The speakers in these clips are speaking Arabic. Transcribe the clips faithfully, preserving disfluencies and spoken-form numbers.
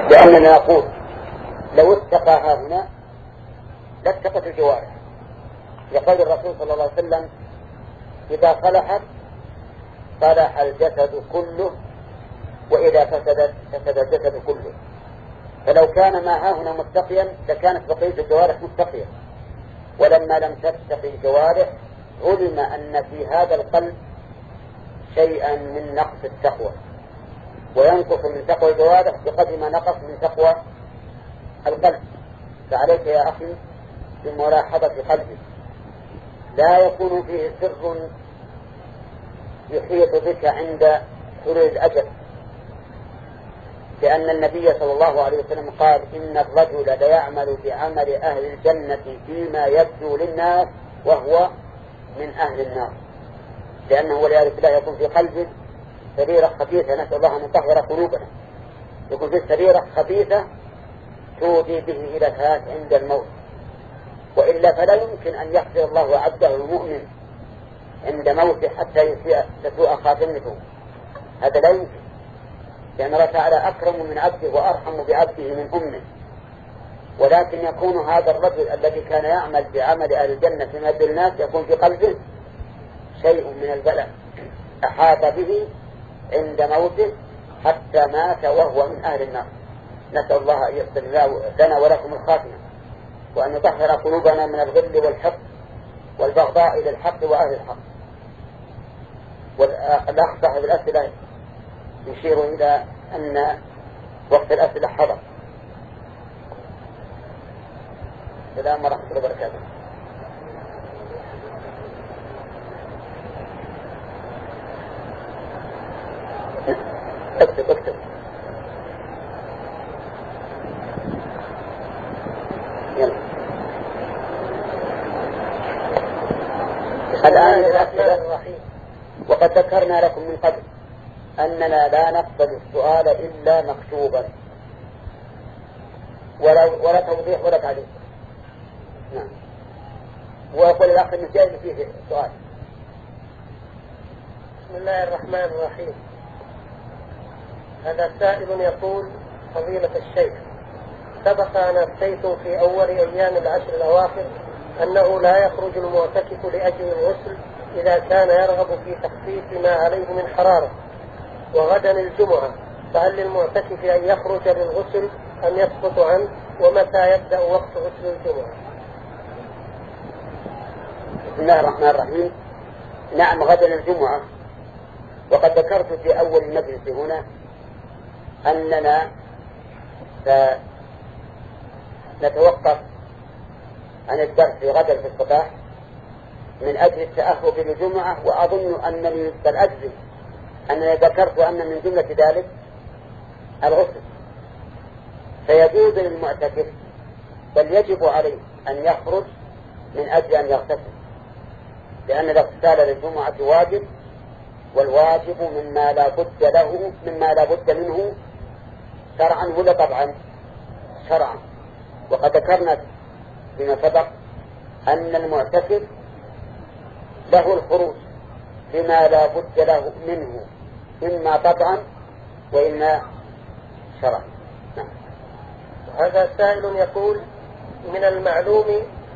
لأننا نقول لو اتقى هنا لاتقت الجوارح، لقول الرسول صلى الله عليه وسلم إذا صلحت صلح الجسد كله وإذا فسدت فسد الجسد كله. فلو كان ما هنا متقيا لكانت بقية الجوارح متقية، ولما لم تتقي الجوارح علم أن في هذا القلب شيئا من نقص التقوى، وينقص من تقوى الجوارح بقدر ما نقص من تقوى القلب. فعليك يا أخي بملاحظة قلبك، لا يكون فيه سر يحيط بك عند حلول الأجل، لأن النبي صلى الله عليه وسلم قال إن الرجل ليعمل بعمل أهل الجنة فيما يبدو للناس وهو من أهل النار، لأنه والعياذ بالله يكون في قلبه سريرة خبيثة، نسأل الله أن يطهر قلوبنا، يكون في سريرة خبيثة تودي به إلى الهلاك عند الموت، وإلا فلا يمكن أن يحفظ الله عبده المؤمن عند موته حتى تسوء خاتمته، هذا لا يمكن، لأن الله تعالى أكرم من عبده وأرحم بعبده من أمه. ولكن يكون هذا الرجل الذي كان يعمل بعمل أهل الجنة في مد الناس يكون في قلبه شيء من البلاء أحاط به عند موته حتى مات وهو من أهل النار. نسأل الله أن يغفر لنا ولكم الخاتمة، وأن يطهر قلوبنا من الغل والحقد والبغضاء إلى الحق وأهل الحق. والأخ صاحب الأسئلة يشير إلى أن وقت الأسئلة حضر. السلام ورحمة الله وبركاته. اكتب اكتب يلا. الآن الأسئلة، وقد ذكرنا لكم من قبل أننا لا نقبل السؤال إلا مكتوبا، ولا ولا توضيح ولا تعليق. نعم. ويقول الأخ المسائل فيه سؤال. بسم الله الرحمن الرحيم. هذا سائل يقول: فضيلة الشيخ، سبق أن أفتيت في أول أيام العشر الأواخر أنه لا يخرج المعتكف لأجل الغسل إذا كان يرغب في تخفيف ما عليه من حرارة، وغدا الجمعة، فهل للمعتكف أن يخرج للغسل أم يسقط عنه؟ ومتى يبدأ وقت غسل الجمعة؟ بسم الله الرحمن الرحيم. نعم، غدا الجمعة. وقد ذكرت في أول المجلس هنا أننا نتوقف عن الدرس غدا في الصباح من أجل التأهب للجمعة، وأظن أنني بل أجزم أنني ذكرت أن من جملة ذلك الغسل، فيجوز للمعتكف بل يجب عليه أن يخرج من أجل أن يغتسل، لأن الاغتسال للجمعة واجب، والواجب مما لا بد له مما لا بد منه شرعا ولا طبعا شرعا. وقد ذكرنا فيما سبق أن المعتكف له الخروج بما لا بد له منه إما طبعا وإما شرعا. نعم. هذا سائل يقول: من المعلوم.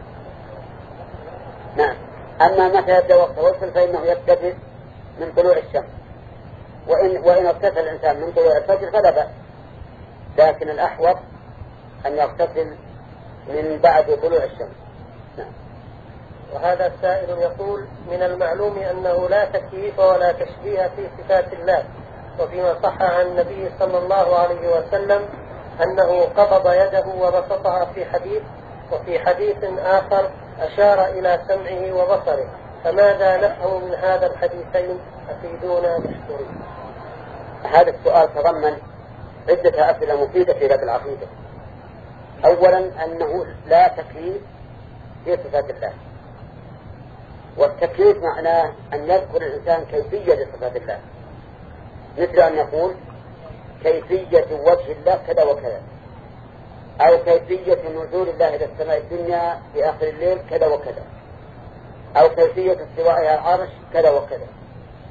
نعم. أما متى يبدأ وقت الغسل فإنه يبتدئ من طلوع الشمس، وإن وإن اغتسل الإنسان من طلوع الفجر فلا بأس، لكن الأحوط أن يغتسل من بعد طلوع الشمس. نعم. وهذا السائل يقول: من المعلوم أنه لا تكييف ولا تشبيه في صفات الله، وفيما صح عن النبي صلى الله عليه وسلم أنه قبض يده وبسطها في حديث، وفي حديث آخر أشار إلى سمعه وبصره، فماذا نفهم من هذا الحديثين؟ أفيدونا مشكورين. هذا السؤال تضمن عدة أسئلة مفيدة في باب العقيدة. أولا أنه لا تكييف في صفات الله، والتكييف معناه أن يذكر الإنسان كيفية لصفات الله، مثل أن يقول كيفية وجه الله كذا وكذا، أو كيفية نزول الله إلى السماء الدنيا في آخر الليل كذا وكذا، أو كيفية استوائه على العرش كذا وكذا.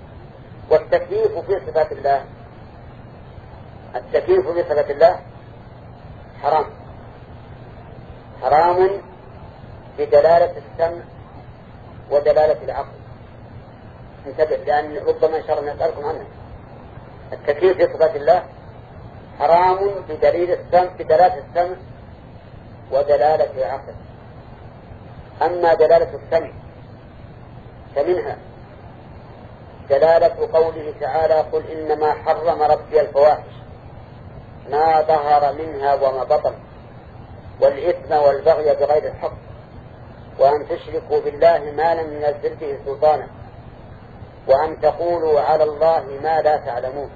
والتكييف في صفات الله التكييف في صفات الله حرام، حرام بدلالة السمع ودلالة العقل. انتبه، لأن ربما إن شاء الله نسألكم عنه. التكييف في صفات الله حرام بدليل السمع، بدلالة السمع ودلالة العقل. أما دلالة السمع فمنها دلالة قوله تعالى: قل إنما حرم ربي الفواحش ما ظهر منها وما بطن والإثم والبغي بغير الحق وأن تشركوا بالله ما لم ينزل به سلطانا وأن تقولوا على الله ما لا تعلمون.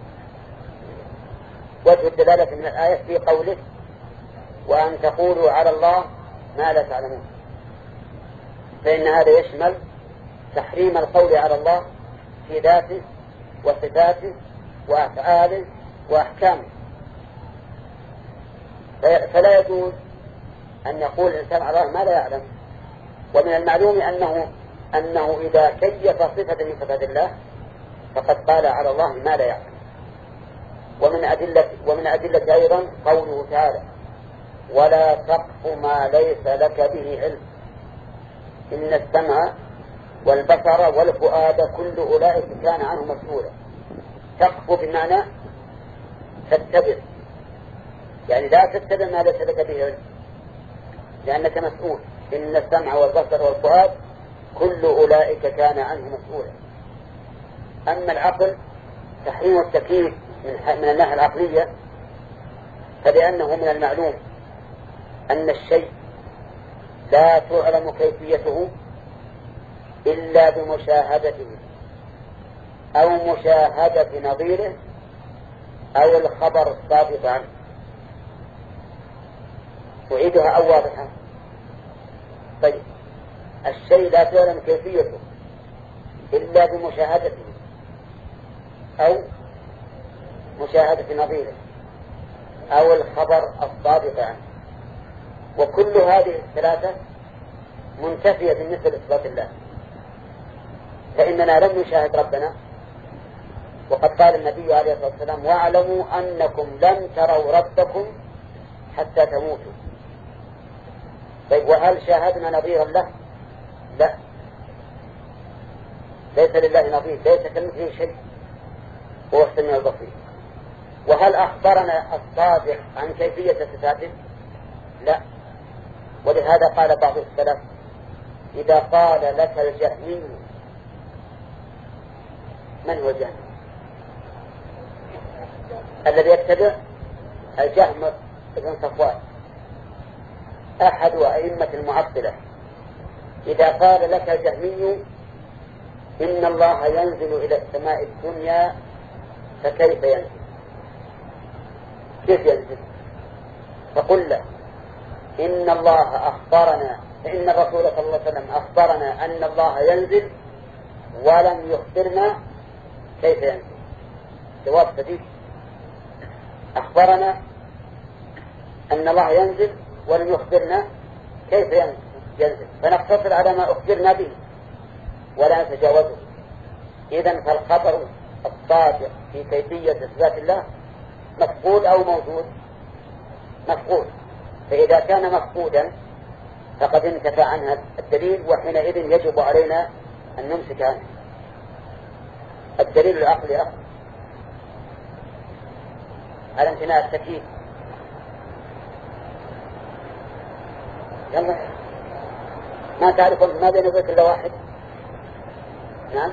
وجه الدلالة من الآية في قوله: وأن تقولوا على الله ما لا تعلمون، فإن هذا يشمل تحريم القول على الله في ذاته وصفاته وأفعاله وأحكامه. فلا يجوز أن يقول الإنسان على الله ما لا يعلم. ومن المعلوم أنه أنه إذا كيف صفة من صفات الله فقد قال على الله ما لا يعلم. ومن أدلة ومن أدلة أيضا قوله تعالى: ولا تقف ما ليس لك به علم إن السمع والبصر والفؤاد كل أولئك كان عنه مسؤولا. تقف بمعنى تتبع، يعني لا تتبع ما ليس لك به علم لأنك مسؤول. إن السمع والبصر والفؤاد كل أولئك كان عنه مسؤولا. أما العقل تحريم التكييف من الناحية العقلية فلأنه من المعلوم أن الشيء لا تعلم كيفيته إلا بمشاهدته أو مشاهدة نظيره أو الخبر الصادق عنه. أعيدها أو واضحة. طيب، الشيء لا تعلم كيفيته إلا بمشاهدته أو مشاهدة نظيره أو الخبر الصادق عنه، وكل هذه الثلاثة منتفية بالنسبة لصفات الله. فإننا لم نشاهد ربنا، وقد قال النبي عليه الصلاة والسلام: واعلموا أنكم لن تروا ربكم حتى تموتوا. طيب، وهل شاهدنا نظيرا له؟ لا، ليس لله نظير، ليس كمثله شيء، هو السميع البصير. وهل أخبرنا الصادق عن كيفية صفاته؟ لا. ولهذا قال بعض السلف: إذا قال لك الجهمي، من هو الجهم؟ الذي يتبع الجهم بن صفوان أحد أئمة المعطلة. إذا قال لك الجهمي إن الله ينزل إلى السماء الدنيا فكيف ينزل؟ كيف ينزل؟ فقل له: إن الله أخبرنا، إن الرسول صلى الله عليه وسلم أخبرنا أن الله ينزل ولم يخبرنا كيف ينزل. جواب سديد: أخبرنا أن الله ينزل ولم يخبرنا كيف ينزل، فنقتصر على ما أخبرنا به ولا نتجاوزه. إذن فالخبر الصادق في كيفية صفات الله مفقود أو موجود؟ مفقود. فإذا كان مفقودا فقد انتفى عنها الدليل، وحينئذ يجب علينا أن نمسك عنه. الدليل العقلي أخر على امتناع التكييف. يلا، ما تعرفون ما بين ذلك إلا واحد؟ نعم.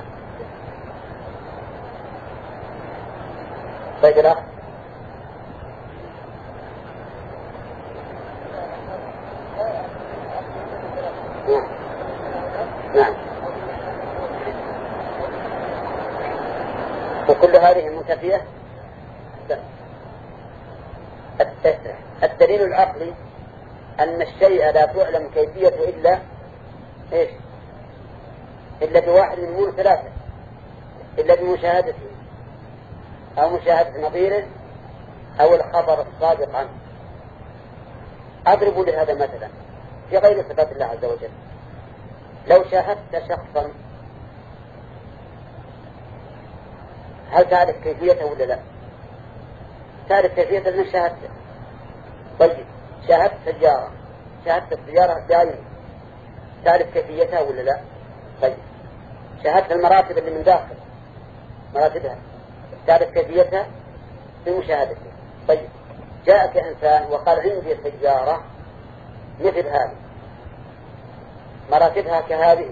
طيب الأخ. نعم نعم. وكل هذه منتفية. الدليل العقلي أن الشيء لا تعلم كيفيته إلا إيش؟ إلا بواحد من أمور ثلاثة: إلا بمشاهدته أو مشاهدة نظيره أو الخبر الصادق عنه. أضرب لهذا مثلا في غير صفات الله عز وجل. لو شاهدت شخصا هل تعرف كيفيته ولا لا؟ تعرف كيفيته لأن شاهدته. طيب شاهدت سيارة، شاهدت السيارة بعينك، تعرف كيفيتها ولا لا؟ طيب شاهدت المراتب اللي من داخل مراتبها، تعرف كيفيتها بمشاهدتها. طيب جاءك إنسان وقال عندي سيارة مثل هذه مراتبها كهذه،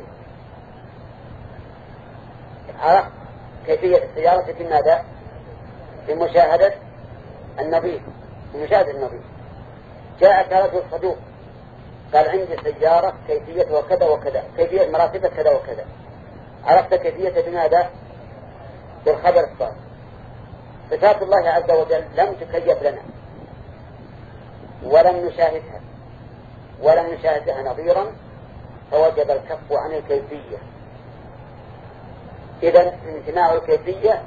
عرفت كيفية السيارة بماذا؟ بمشاهدة النظيف، بمشاهدة النظيف. جاءك رجل صدوق قال عندي سيارة كيفيتها وكذا وكذا، كيفية مراتبها كذا وكذا، عرفت كيفيتها بماذا؟ بالخبر الصادق. صفات الله عز وجل لم تكيف لنا ولم نشاهدها ولم نشاهدها نظيرا، فوجب الكف عن الكيفية. إذن امتناع الكيفية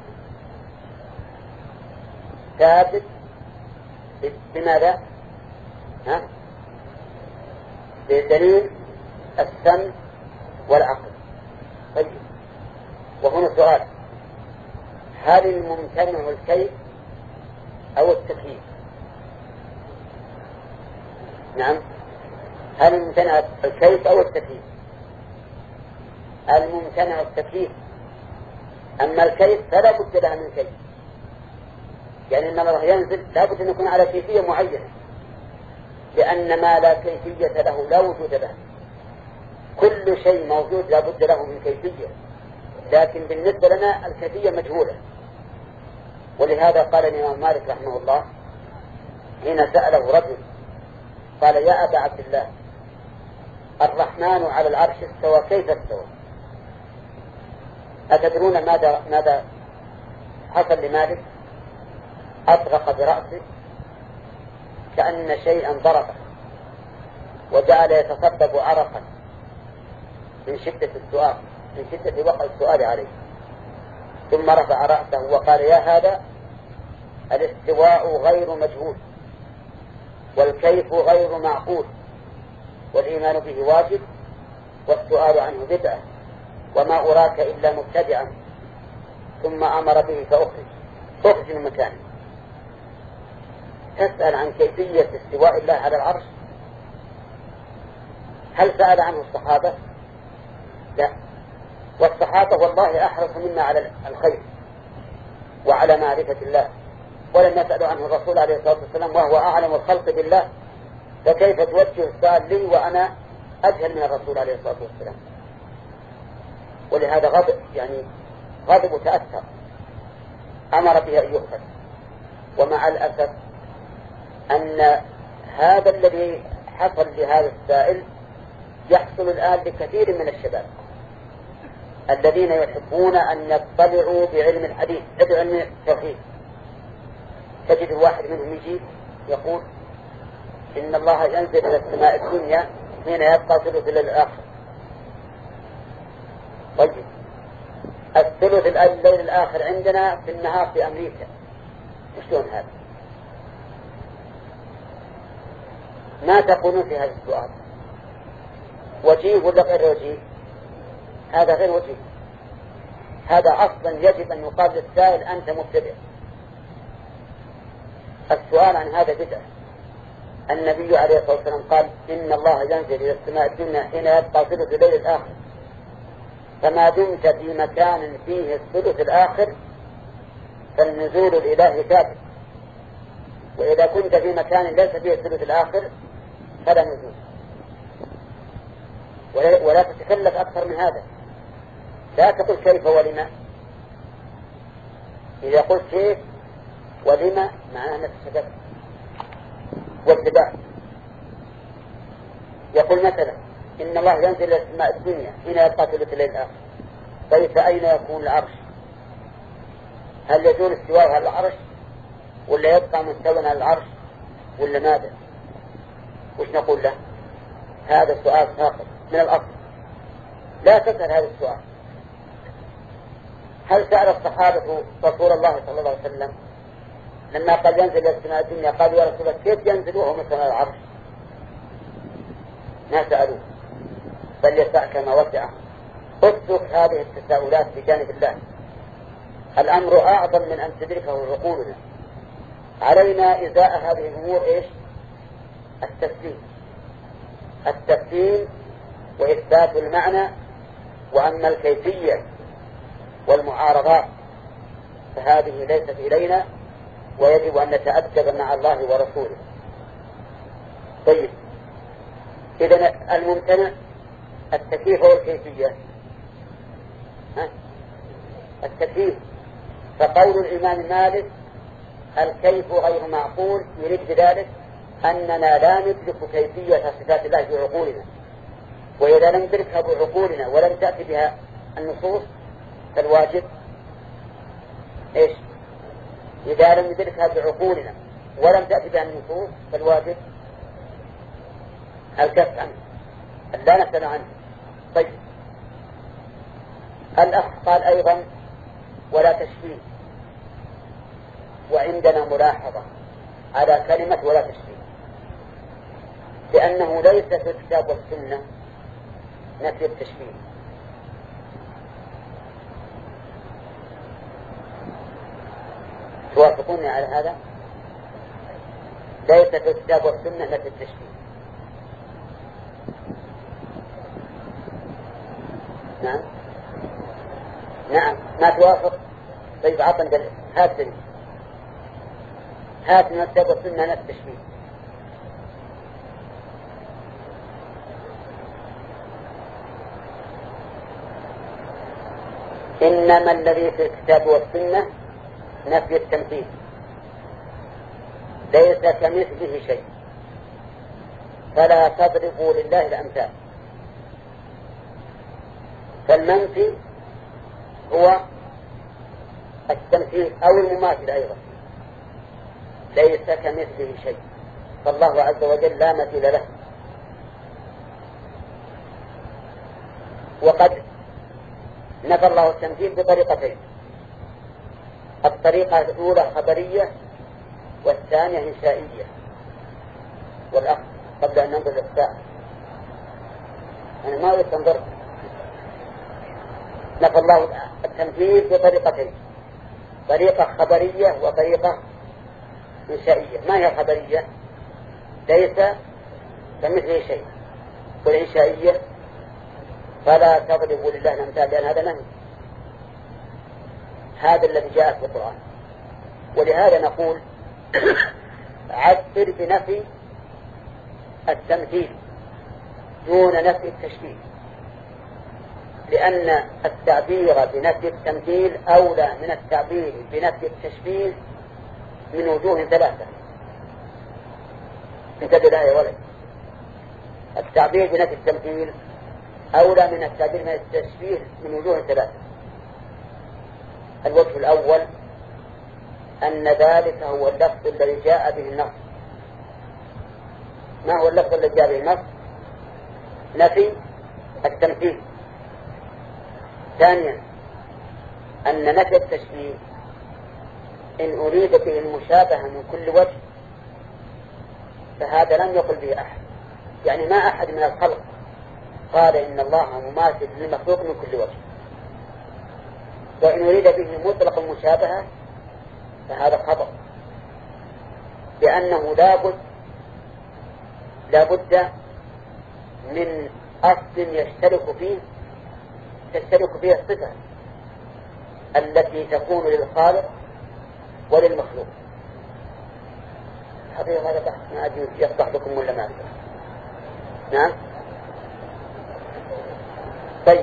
ثابت بماذا؟ ها؟ بدليل السمع والعقل. طيب وهنا سؤال، هل الممتنع الكيف أو التكييف؟ نعم، هل الممتنع الكيف أو التكييف؟ الممتنع التكييف، أما الكيف فلا بد له من كيف، يعني إن الله ينزل لا بد أن يكون على كيفية معينة، لأن ما لا كيفية له لا وجود له. كل شيء موجود لا بد له من كيفية، لكن بالنسبة لنا الكيفية مجهولة. ولهذا قال الإمام مالك رحمه الله حين سأله رجل قال يا أبا عبد الله الرحمن على العرش استوى كيف استوى؟ أتدرون ماذا ماذا حصل لمالك؟ أطرق برأسه كأن شيئا ضربه وجعل يتصبب عرقا من شدة السؤال، من شدة وقع السؤال عليه، ثم رفع رأسه وقال يا هذا الاستواء غير مجهول والكيف غير معقول والإيمان به واجب والسؤال عنه بدعة وما أراك إلا مبتدعا. ثم أمر به فأخرج أخرج من مكانه. تسأل عن كيفية استواء الله على العرش؟ هل سأل عنه الصحابة؟ لا، والصحابة والله أحرص منا على الخير وعلى معرفة الله، ولم يسأل عنه الرسول عليه الصلاة والسلام وهو أعلم الخلق بالله، فكيف توجه السؤال لي وأنا أجهل من الرسول عليه الصلاة والسلام؟ ولهذا غضب يعني غضب وتأثر، أمر به أن يؤخذ. ومع الأسف أن هذا الذي حصل لهذا السائل يحصل الآن لكثير من الشباب الذين يحبون أن يطلعوا بعلم الحديث بعلم التوحيد. تجد الواحد منهم يجي يقول إن الله ينزل إلى السماء الدنيا حين يبقى ثلث الليل الآخر. طيب الثلث الليل الآخر عندنا في النهار في أمريكا، شلون هذا؟ ما تقولون في هذا السؤال؟ وجيه ولا غير وجيه؟ هذا غير وجيه، هذا أصلا يجب أن يقال للسائل أنت مبتدع. السؤال عن هذا بدعة. النبي عليه الصلاة والسلام قال إن الله ينزل إلى السماء الدنيا حين يبقى ثلث الليل الآخر، فما دمت في مكان فيه الثلث الآخر فالنزول الإلهي ثابت، وإذا كنت في مكان ليس فيه الثلث الآخر فلا نزول. ولا, ولا تتكلف أكثر من هذا، لا تقل كيف ولما. إذا قلت كيف ولما معناه أنك تتكلف واتباع. يقول مثلا إن الله ينزل إلى السماء الدنيا حين يبقى ثلث الليل الآخر، طيب فأين يكون العرش؟ هل يزول استواء على العرش ولا يبقى مستوى على العرش ولا ماذا؟ وش نقول له؟ هذا السؤال ساقط من الأصل، لا تسأل هذا السؤال. هل سأل الصحابة رسول الله صلى الله عليه وسلم لما قال ينزل إلى السماء الدنيا قالوا يا رسول الله كيف ينزل وهو مثل العرش؟ ما سألوه، بل يسع كما وسعه. اترك هذه التساؤلات بجانب الله، الأمر أعظم من أن تدركه عقولنا. علينا إزاء هذه الأمور إيش؟ التسليم التسليم وإثبات المعنى. وأما الكيفية والمعارضات فهذه ليست إلينا، ويجب أن نتأدب مع الله ورسوله. طيب، إذن الممتنع التكييف والكيفية. ها؟ التكييف، فقول الإمام مالك الكيف غير معقول يريد بذلك أننا لا ندرك كيفية صفات الله بعقولنا، وإذا لم ندركها بعقولنا ولم تأتي بها النصوص فالواجب إيش؟ إذا لم ندركها بعقولنا ولم تأتي بها النصوص فالواجب الكف عنه، لا نسأل عنه. طيب، الأخ قال أيضا ولا تشبيه، وعندنا ملاحظة على كلمة ولا تشبيه، لأنه ليس في الكتاب والسنة نفي التشبيه. توافقوني على هذا؟ ليس في الكتاب والسنة نفي التشبيه. نعم نعم ما توافق. طيب عطا دليل، هات دليل، هات من الكتاب والسنة نفي التشبيه. إنما الذي في الكتاب والسنة نفي التمثيل، ليس كمثله شيء، فلا تضربوا لله الأمثال. فالمنفي هو التمثيل أو المماثل أيضا، ليس كمثله شيء، فالله عز وجل لا مثيل له. وقد نفى الله التمثيل بطريقتين، الطريقة الأولى خبرية والثانية إنشائية. والأخ قبل أن ننظر للساعة أنا ما أريد تنظر. نفى الله التمثيل بطريقتين، طريقة خبرية وطريقة إنشائية. ما هي الخبرية؟ ليس كمثله شيء. والإنشائية فلا تضربوا لله الأمثال، لأن هذا نهي، هذا الذي جاء في القرآن. ولهذا نقول عبر بنفي التمثيل دون نفي التشبيه، لأن التعبير بنفي التمثيل أولى من التعبير بنفي التشبيه من وجوه ثلاثة. انتبه لها يا ولد، التعبير بنفي التمثيل أولى من التعبير من التشبيه من وجوه ثلاثة. الوجه الأول أن ذلك هو اللفظ الذي جاء به النص. ما هو اللفظ الذي جاء به النص؟ نفي التمثيل. ثانيا أن نفي التشبيه إن أريد به المشابهة من كل وجه فهذا لم يقل به أحد، يعني ما أحد من الخلق قال إن الله مماثل للمخلوق من كل وجه. وإن أريد به مطلق المشابهة فهذا خطأ، لأنه لابد لابد من أصل يشترك فيه تشترك فيه الصفة التي تكون للخالق وللمخلوق. حقيقة هذا بحث ما أدري يصلح لكم ولا ما أدري. نعم. طيب،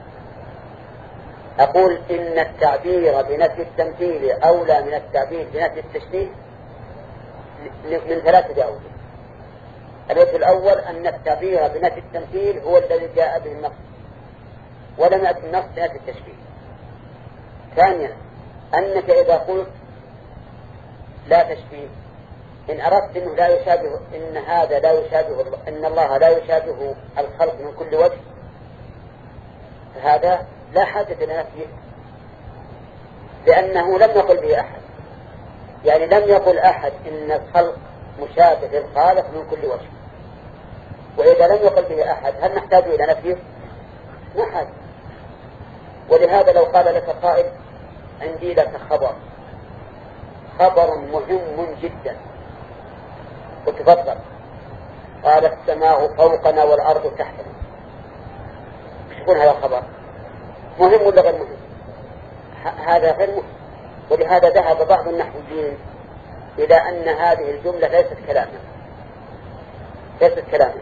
أقول إن التعبير بنفي التمثيل أولى من التعبير بنفي التشبيه من ثلاثة أوجه. الوجه الأول أن التعبير بنفي التمثيل هو الذي جاء به النص ولم يأتي النص بنفي التشبيه. ثانيا أنك إذا قلت لا تشبيه إن أردت أنه لا يشابه، إن هذا لا يشابه، إن الله لا يشابه الخلق من كل وجه، فهذا لا حاجة لنفيه، لأنه لم يقل به أحد. يعني لم يقل أحد إن الخلق مشابه للخالق من كل وجه، وإذا لم يقل به أحد هل نحتاج إلى نفيه؟ ما حاجة. ولهذا لو قال لك قائل عندي لك خبر خبر مهم جدا وتفضل، قال السماء فوقنا والأرض تحتنا. ايش يقول هذا الخبر؟ مهم ولا غير مهم؟ هذا غير مهم. ولهذا ذهب بعض النحويين إلى أن هذه الجملة ليست كلاما ليست كلاما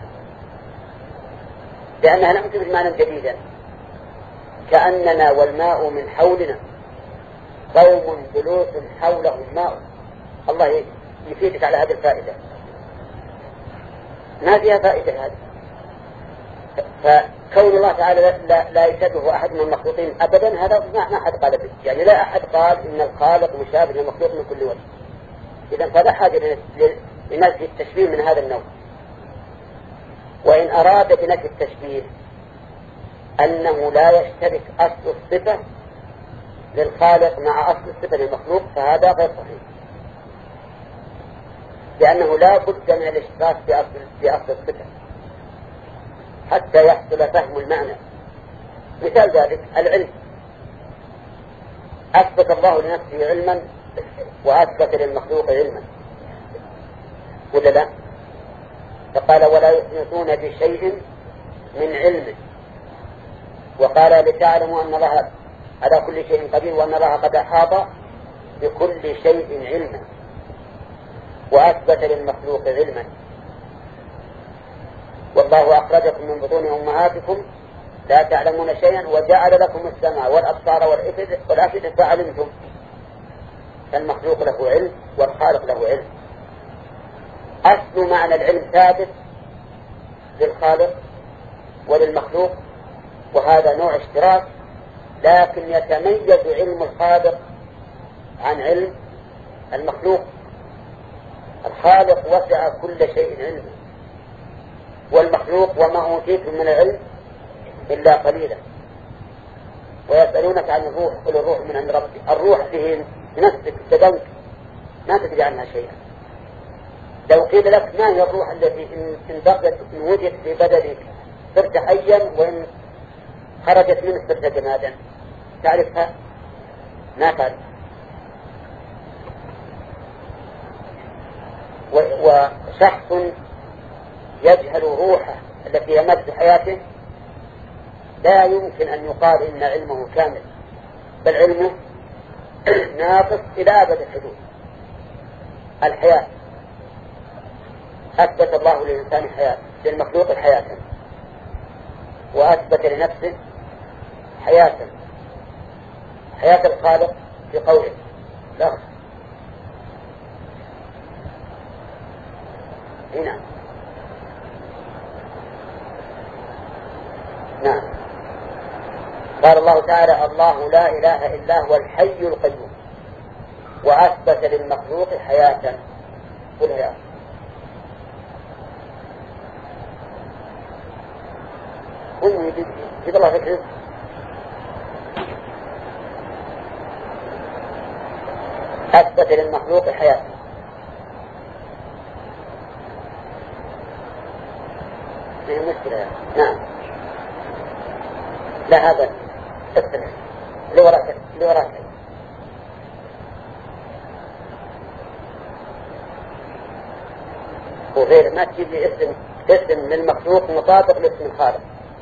لأنها لم تفد معنى جديدا، كأننا والماء من حولنا قوم جلوس حوله الماء. الله يفيدك على هذه الفائدة، ما فيها فائدة هذه. فكون الله تعالى لا, لا يشبه أحد من المخلوقين أبدا، هذا ما أحد قال به، يعني لا أحد قال إن الخالق مشابه للمخلوق من كل وجه. إذن فلا حاجة لنفي التشبيه من هذا النوع. وإن أراد بنفي التشبيه أنه لا يشترك أصل الصفة للخالق مع أصل الصفة للمخلوق، فهذا غير صحيح، لأنه لا بد من الاشتراك في أصل الصفة حتى يحصل فهم المعنى. مثال ذلك العلم، أثبت الله لنفسه علما وأثبت للمخلوق علما، ولا لا؟ فقال ولا يحيطون بشيء من علمه، وقال لتعلموا أن الله على كل شيء قدير وأن الله قد أحاط بكل شيء علما، وأثبت للمخلوق علما. والله أخرجكم من بطون أمهاتكم لا تعلمون شيئا وجعل لكم السمع والأبصار والأفئدة فعلمتم. فالمخلوق له علم والخالق له علم. أصل معنى العلم ثابت للخالق وللمخلوق، وهذا نوع اشتراك، لكن يتميز علم الخالق عن علم المخلوق. الخالق وسع كل شيء علما، والمخلوق وما أوتيتم من العلم إلا قليلا. ويسألونك عن الروح قل الروح من عند ربك. الروح به نفسك تدنك ما تدري عنها شيئا. لو قيل لك ما هي الروح التي إن بقيت إن وجدت في بدنك صرت حيا وإن خرجت منه صرت جمادا، تعرفها؟ ما تعرف. وشخص يجهل روحه التي يمد حياته لا يمكن أن يقال إن علمه كامل، بل علمه ناقص إلى أبد الحدود. الحياة أثبت الله للإنسان حياة، للمخلوق حياة، وأثبت لنفسه حياة. حياة الخالق في قوله لا هنا. نعم. قال الله تعالى الله لا إله إلا هو الحي القيوم، وأثبت للمخلوق حياة. قل يا قل جد الله فكره. أثبت للمخلوق حياة. هي مشكلة. نعم. لا هذا استمع اللي وراك اللي وراك وغير ما تجيب لي اسم اسم للمخلوق مطابق لاسم الخالق.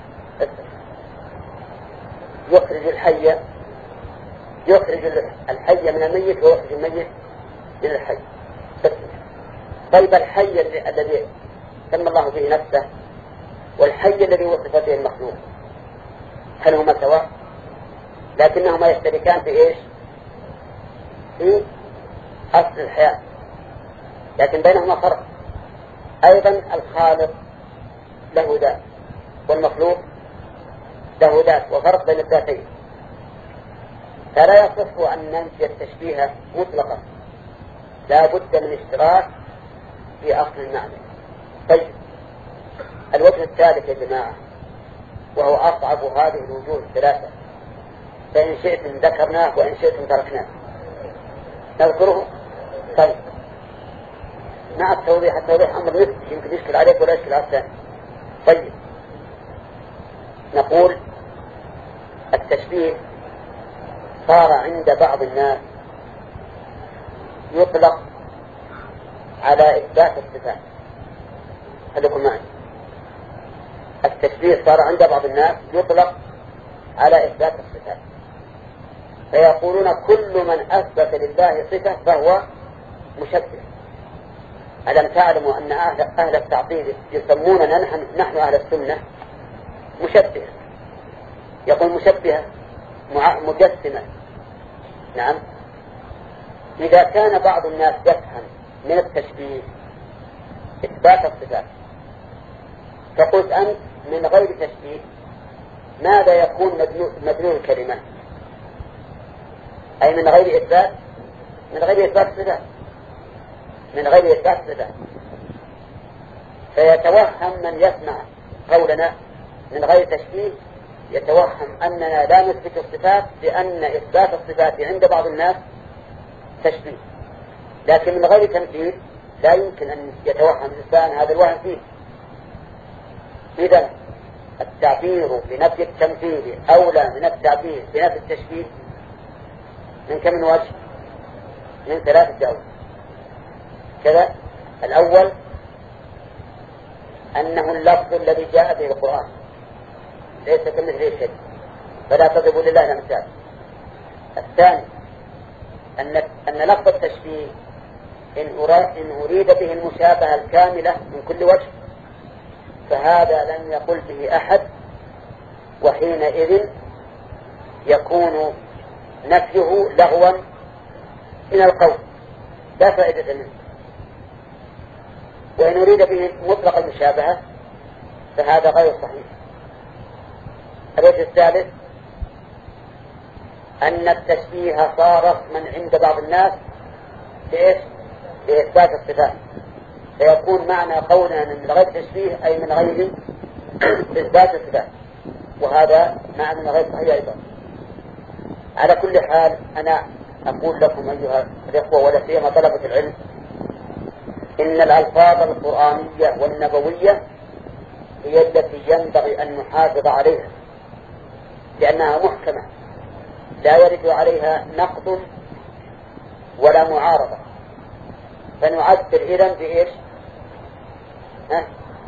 يخرج الحي يخرج الحي من الميت ويخرج الميت من الحي. طيب الحي الذي سمى الله به نفسه والحي الذي وصف به المخلوق هل هما سواء؟ لكنهما يشتركان في ايش؟ في اصل الحياة، لكن بينهما فرق. ايضا الخالق له ذات والمخلوق له ذات، وفرق بين الذاتين. فلا يصح ان ننفي التشبيه مطلقا، لا بد من اشتراك في اصل المعنى. طيب الوجه الثالث يا جماعة، وهو أصعب هذه الوجوه الثلاثة، فإن شئتم ذكرناه وإن شئتم تركناه. نذكره. طيب مع التوضيح، التوضيح أمر نفسي يمكن يشكل عليك ولا يشكل على الثاني. طيب نقول التشبيه صار عند بعض الناس يطلق على إثبات الصفات، خليكم معي. التشبيه صار عند بعض الناس يطلق على إثبات الصفات، فيقولون كل من أثبت لله صفة فهو مشبه. ألم تعلموا أن أهل التعطيل يسموننا نحن, نحن أهل السنة مشبه، يقول مشبهة مجسمة. نعم. إذا كان بعض الناس يفهم من التشبيه إثبات الصفات، فقلت أنت من غير تشبيه ماذا يكون مدلول الكلمة؟ أي من غير إثبات، من غير إثبات الصفات، من غير إثبات الصفات. فيتوهم من يسمع قولنا من غير تشبيه يتوهم أننا لا نثبت الصفات، لأن إثبات الصفات عند بعض الناس تشبيه. لكن من غير تمثيل لا يمكن أن يتوهم الإنسان هذا الوهم فيه. إذن التعبير بنفي التمثيل أولى من التعبير بنفي التشبيه من كم من وجه؟ من ثلاثة أوجه كذا. الأول أنه اللفظ الذي جاء به القرآن ليس كمثله شيء، فلا تضربوا لله الأمثال. الثاني أن أن لفظ التشبيه إن أريد به المشابهة الكاملة من كل وجه فهذا لم يقل به أحد، وحينئذ يكون نفيه لغوا من القول لا فائدة منه. وإن أريد به مطلق المشابهة فهذا غير صحيح. الوجه الثالث أن التشبيه صار رسما عند بعض الناس بإيش؟ بإثبات الصفات، فيكون معنى قولنا من غير تشبيه أي من غير إثبات الصفات، وهذا معنى من غير صحيح أيضا. على كل حال أنا أقول لكم أيها الإخوة ولا سيما طلبة العلم إن الألفاظ القرآنية والنبوية هي التي ينبغي أن نحافظ عليها، لأنها محكمة لا يرد عليها نقد ولا معارضة، فنعبر إذن بإيش؟ ها؟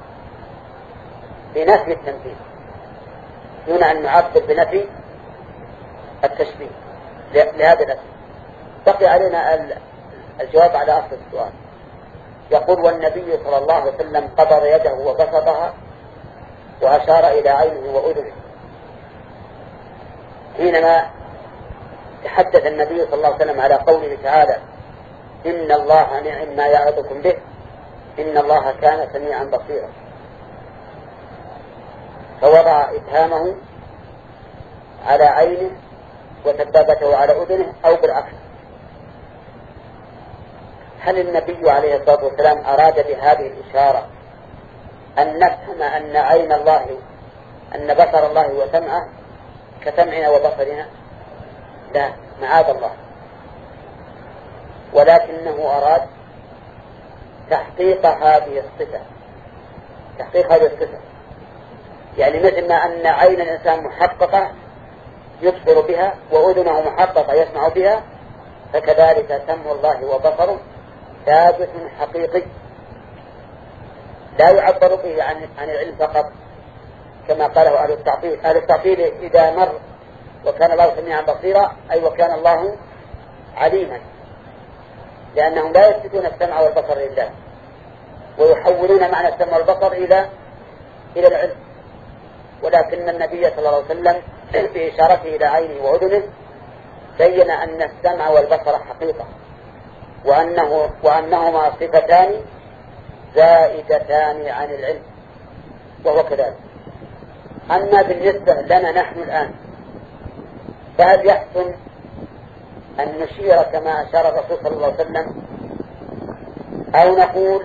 بنفي التمثيل دون أن نعبر بنفي التشبيه لهذا الأسف. بقي علينا الجواب على أصل السؤال. يقول والنبي صلى الله عليه وسلم قبض يده وبسطها وأشار إلى عينه وأذنه. حينما تحدث النبي صلى الله عليه وسلم على قوله تعالى إن الله نعم ما يعظكم به إن الله كان سميعا بصيرا، فوضع إبهامه على عينه وسبابته على أذنه أو بالعكس. هل النبي عليه الصلاة والسلام أراد بهذه الإشارة أن نفهم أن عين الله أن بصر الله وسمعه كسمعنا وبصرنا؟ لا، معاذ الله، ولكنه أراد تحقيق هذه الصفة، تحقيق هذه الصفة. يعني مثل ما أن عين الإنسان محققة يبصر بها وأذنه محققة يسمع بها، فكذلك سمع الله وبصره ثابت حقيقي لا يعبر به عن عن العلم فقط كما قاله أهل التعطيل. أهل التعطيل إذا مر وكان الله سميعا بصيرا أي وكان الله عليما، لأنهم لا يثبتون السمع والبصر لله ويحولون معنى السمع والبصر إلى إلى العلم. ولكن النبي صلى الله عليه وسلم بإشارته إلى عينه وأذنه بين أن السمع والبصر حقيقة، وأنه وأنهما صفتان زائدتان عن العلم، وهو كذلك. أما بالنسبة لنا نحن الآن فهل يحسن أن نشير كما أشار الرسول صلى الله عليه وسلم أو نقول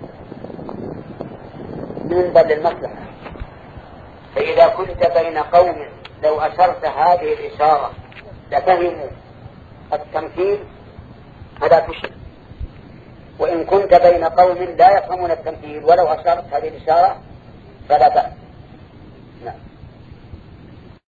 ننظر للمصلحة؟ فإذا كنت بين قوم لو أشرت هذه الإشارة لفهموا التمثيل فلا تشر، وإن كنت بين قوم لا يفهمون التمثيل ولو أشرت هذه الإشارة فلا بأس.